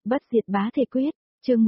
Bất diệt bá thể quyết, chương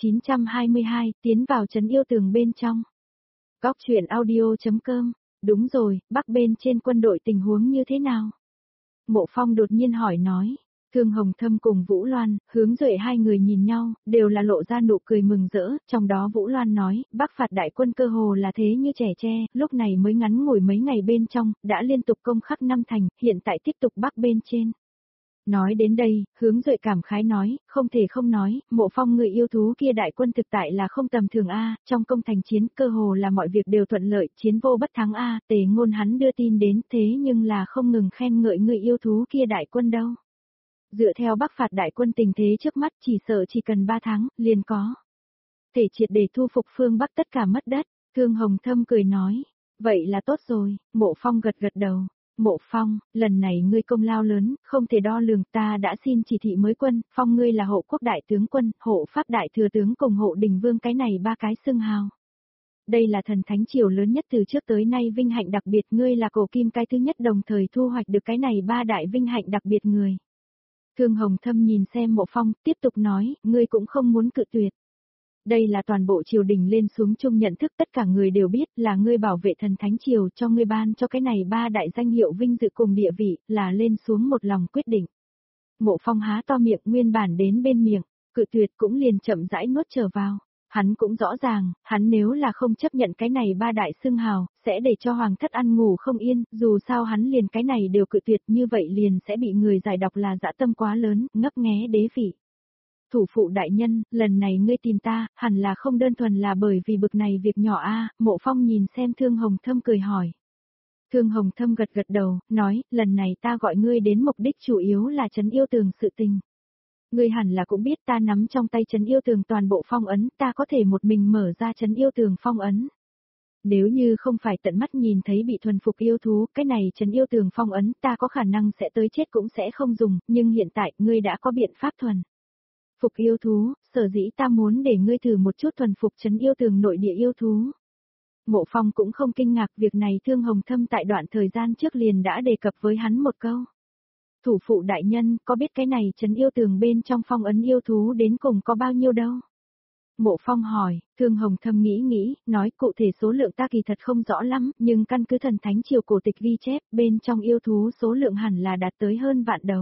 1922, tiến vào trấn yêu tường bên trong. Góc truyện audio.com, đúng rồi, Bắc bên trên quân đội tình huống như thế nào? Mộ Phong đột nhiên hỏi nói. Thương Hồng Thâm cùng Vũ Loan, Hướng Duệ hai người nhìn nhau, đều là lộ ra nụ cười mừng rỡ, trong đó Vũ Loan nói, Bắc phạt đại quân cơ hồ là thế như trẻ tre, lúc này mới ngắn ngủi mấy ngày bên trong, đã liên tục công khắc 5 thành, hiện tại tiếp tục Bắc bên trên. Nói đến đây, Hướng Duệ cảm khái nói, không thể không nói, Mộ Phong người yêu thú kia đại quân thực tại là không tầm thường a, trong công thành chiến cơ hồ là mọi việc đều thuận lợi, chiến vô bất thắng a, Tề Ngôn hắn đưa tin đến, thế nhưng là không ngừng khen ngợi người yêu thú kia đại quân đâu. Dựa theo Bắc phạt đại quân tình thế trước mắt chỉ sợ chỉ cần 3 tháng, liền có thể triệt để thu phục phương Bắc tất cả mất đất. Thương Hồng Thâm cười nói, vậy là tốt rồi. Mộ Phong gật gật đầu. Mộ Phong, lần này ngươi công lao lớn, không thể đo lường, ta đã xin chỉ thị mới quân, Phong ngươi là hộ quốc đại tướng quân, hộ pháp đại thừa tướng cùng hộ đình vương, cái này 3 cái xưng hào. Đây là thần thánh triều lớn nhất từ trước tới nay, vinh hạnh đặc biệt, ngươi là cổ kim cái thứ nhất đồng thời thu hoạch được cái này 3 đại vinh hạnh đặc biệt người. Thương Hồng Thâm nhìn xem Mộ Phong, tiếp tục nói, ngươi cũng không muốn cự tuyệt. Đây là toàn bộ triều đình lên xuống chung nhận thức, tất cả người đều biết là ngươi bảo vệ thần thánh triều, cho ngươi ban cho cái này 3 đại danh hiệu vinh dự cùng địa vị, là lên xuống một lòng quyết định. Mộ Phong há to miệng, nguyên bản đến bên miệng, cự tuyệt cũng liền chậm rãi nuốt trở vào. Hắn cũng rõ ràng, hắn nếu là không chấp nhận cái này 3 đại xưng hào, sẽ để cho hoàng thất ăn ngủ không yên, dù sao hắn liền cái này đều cự tuyệt, như vậy liền sẽ bị người giải độc là dã tâm quá lớn, ngấp nghé đế vị. Thủ phụ đại nhân, lần này ngươi tìm ta, hẳn là không đơn thuần là bởi vì bực này việc nhỏ a. Mộ Phong nhìn xem Thương Hồng Thâm cười hỏi. Thương Hồng Thâm gật gật đầu, nói, lần này ta gọi ngươi đến mục đích chủ yếu là trấn yêu tường sự tình. Ngươi hẳn là cũng biết ta nắm trong tay trấn yêu tường toàn bộ phong ấn, ta có thể một mình mở ra trấn yêu tường phong ấn. Nếu như không phải tận mắt nhìn thấy bị thuần phục yêu thú, cái này trấn yêu tường phong ấn, ta có khả năng sẽ tới chết cũng sẽ không dùng, nhưng hiện tại, ngươi đã có biện pháp thuần phục yêu thú, sở dĩ ta muốn để ngươi thử một chút thuần phục trấn yêu tường nội địa yêu thú. Mộ Phong cũng không kinh ngạc, việc này Thương Hồng Thâm tại đoạn thời gian trước liền đã đề cập với hắn một câu. Thủ phụ đại nhân, có biết cái này trấn yêu tường bên trong phong ấn yêu thú đến cùng có bao nhiêu đâu? Mộ Phong hỏi, Thương Hồng Thâm nghĩ, nói cụ thể số lượng ta kỳ thật không rõ lắm, nhưng căn cứ thần thánh triều cổ tịch ghi chép, bên trong yêu thú số lượng hẳn là đạt tới hơn vạn đầu.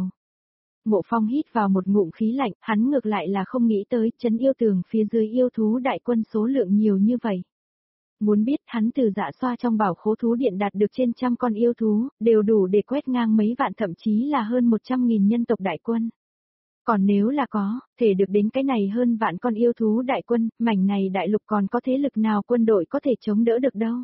Mộ Phong hít vào một ngụm khí lạnh, hắn ngược lại là không nghĩ tới trấn yêu tường phía dưới yêu thú đại quân số lượng nhiều như vậy. Muốn biết hắn từ Dạ Xoa trong bảo khố thú điện đạt được trên 100 con yêu thú, đều đủ để quét ngang mấy vạn thậm chí là hơn 100.000 nhân tộc đại quân. Còn nếu là có, thể được đến cái này hơn vạn con yêu thú đại quân, mảnh này đại lục còn có thế lực nào quân đội có thể chống đỡ được đâu.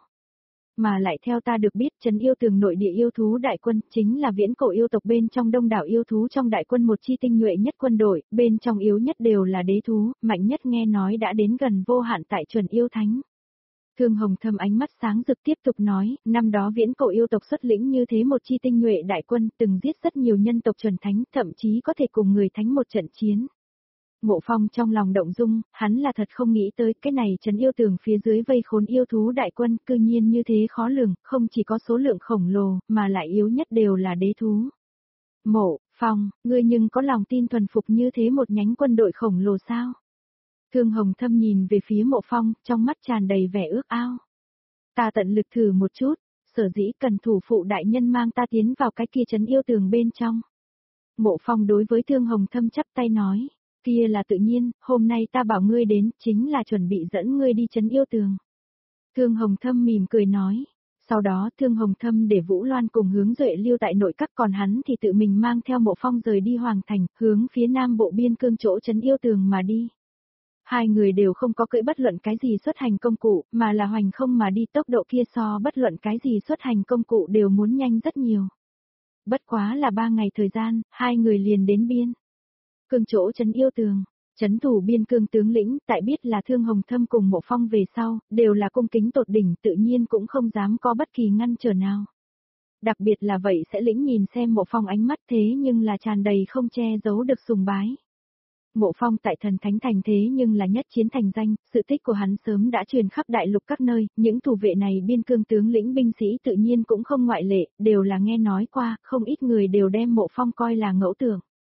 Mà lại theo ta được biết, trấn yêu tường nội địa yêu thú đại quân chính là viễn cổ yêu tộc bên trong đông đảo yêu thú trong đại quân một chi tinh nhuệ nhất quân đội, bên trong yếu nhất đều là đế thú, mạnh nhất nghe nói đã đến gần vô hạn tại chuẩn yêu thánh. Thương Hồng Thâm ánh mắt sáng rực tiếp tục nói, năm đó viễn cổ yêu tộc xuất lĩnh như thế một chi tinh nhuệ đại quân, từng giết rất nhiều nhân tộc chuẩn thánh, thậm chí có thể cùng người thánh một trận chiến. Mộ Phong trong lòng động dung, hắn là thật không nghĩ tới cái này trấn yêu tường phía dưới vây khốn yêu thú đại quân, cư nhiên như thế khó lường, không chỉ có số lượng khổng lồ, mà lại yếu nhất đều là đế thú. Mộ Phong, ngươi nhưng có lòng tin thuần phục như thế một nhánh quân đội khổng lồ sao? Thương Hồng Thâm nhìn về phía Mộ Phong, trong mắt tràn đầy vẻ ước ao. Ta tận lực thử một chút, sở dĩ cần thủ phụ đại nhân mang ta tiến vào cái kia trấn yêu tường bên trong. Mộ Phong đối với Thương Hồng Thâm chắp tay nói, kia là tự nhiên, hôm nay ta bảo ngươi đến, chính là chuẩn bị dẫn ngươi đi trấn yêu tường. Thương Hồng Thâm mỉm cười nói. Sau đó Thương Hồng Thâm để Vũ Loan cùng Hướng Duệ lưu tại nội các, còn hắn thì tự mình mang theo Mộ Phong rời đi Hoàng Thành, hướng phía nam bộ biên cương chỗ trấn yêu tường mà đi. Hai người đều không có cưỡi bất luận cái gì xuất hành công cụ, mà là hoành không mà đi, tốc độ kia so bất luận cái gì xuất hành công cụ đều muốn nhanh rất nhiều. Bất quá là 3 ngày thời gian, hai người liền đến biên cương chỗ trấn yêu tường. Trấn thủ biên cương tướng lĩnh, tại biết là Thương Hồng Thâm cùng Mộ Phong về sau, đều là cung kính tột đỉnh, tự nhiên cũng không dám có bất kỳ ngăn trở nào. Đặc biệt là vậy sẽ lĩnh nhìn xem Mộ Phong ánh mắt thế nhưng là tràn đầy không che giấu được sùng bái. Mộ Phong tại thần thánh thành thế nhưng là nhất chiến thành danh, sự tích của hắn sớm đã truyền khắp đại lục các nơi, những thủ vệ này biên cương tướng lĩnh binh sĩ tự nhiên cũng không ngoại lệ, đều là nghe nói qua, không ít người đều đem Mộ Phong coi là ngẫu tưởng.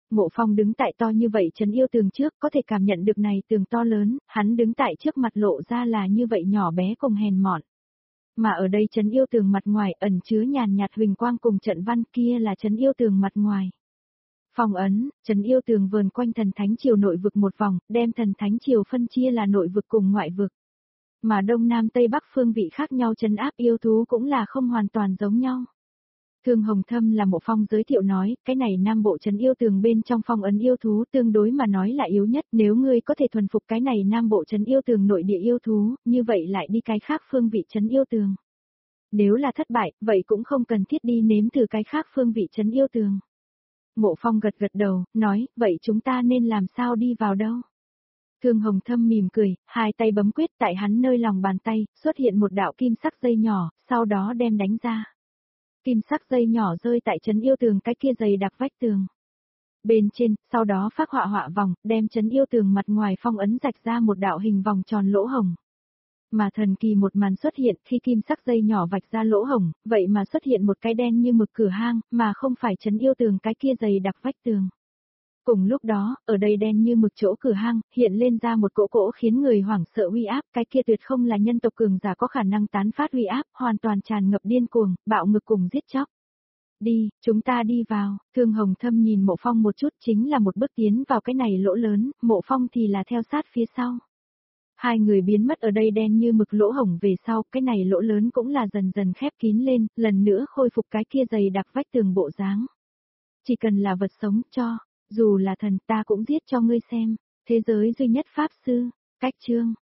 Mộ Phong đứng tại to như vậy trấn yêu tường trước, có thể cảm nhận được này tường to lớn, hắn đứng tại trước mặt lộ ra là như vậy nhỏ bé cùng hèn mọn. Mà ở đây trấn yêu tường mặt ngoài ẩn chứa nhàn nhạt huỳnh quang cùng trận văn, kia là trấn yêu tường mặt ngoài. Phong ấn, trấn yêu tường vờn quanh thần thánh triều nội vực một vòng, đem thần thánh triều phân chia là nội vực cùng ngoại vực. Mà đông nam tây bắc phương vị khác nhau trấn áp yêu thú cũng là không hoàn toàn giống nhau. Thương Hồng Thâm là Mộ Phong giới thiệu nói, cái này nam bộ trấn yêu tường bên trong phong ấn yêu thú tương đối mà nói là yếu nhất, nếu ngươi có thể thuần phục cái này nam bộ trấn yêu tường nội địa yêu thú, như vậy lại đi cái khác phương vị trấn yêu tường. Nếu là thất bại, vậy cũng không cần thiết đi nếm thử cái khác phương vị trấn yêu tường. Mộ Phong gật gật đầu, nói, vậy chúng ta nên làm sao đi vào đâu? Thương Hồng Thâm mỉm cười, hai tay bấm quyết tại hắn nơi lòng bàn tay, xuất hiện một đạo kim sắc dây nhỏ, sau đó đem đánh ra. Kim sắc dây nhỏ rơi tại trấn yêu tường cái kia dày đặc vách tường. Bên trên, sau đó phác họa họa vòng, đem trấn yêu tường mặt ngoài phong ấn rạch ra một đạo hình vòng tròn lỗ hồng. Mà thần kỳ một màn xuất hiện khi kim sắc dây nhỏ vạch ra lỗ hồng, vậy mà xuất hiện một cái đen như mực cửa hang, mà không phải trấn yêu tường cái kia dày đặc vách tường. Cùng lúc đó, ở đây đen như mực chỗ cửa hang, hiện lên ra một cỗ khiến người hoảng sợ uy áp, cái kia tuyệt không là nhân tộc cường giả có khả năng tán phát uy áp, hoàn toàn tràn ngập điên cuồng, bạo ngược cùng giết chóc. Đi, chúng ta đi vào, Thương Hồng Thâm nhìn Mộ Phong một chút chính là một bước tiến vào cái này lỗ lớn, Mộ Phong thì là theo sát phía sau. Hai người biến mất ở đây đen như mực lỗ hổng về sau, cái này lỗ lớn cũng là dần dần khép kín lên, lần nữa khôi phục cái kia dày đặc vách tường bộ dáng. Chỉ cần là vật sống cho, dù là thần ta cũng giết cho ngươi xem, thế giới duy nhất pháp sư, cách chương.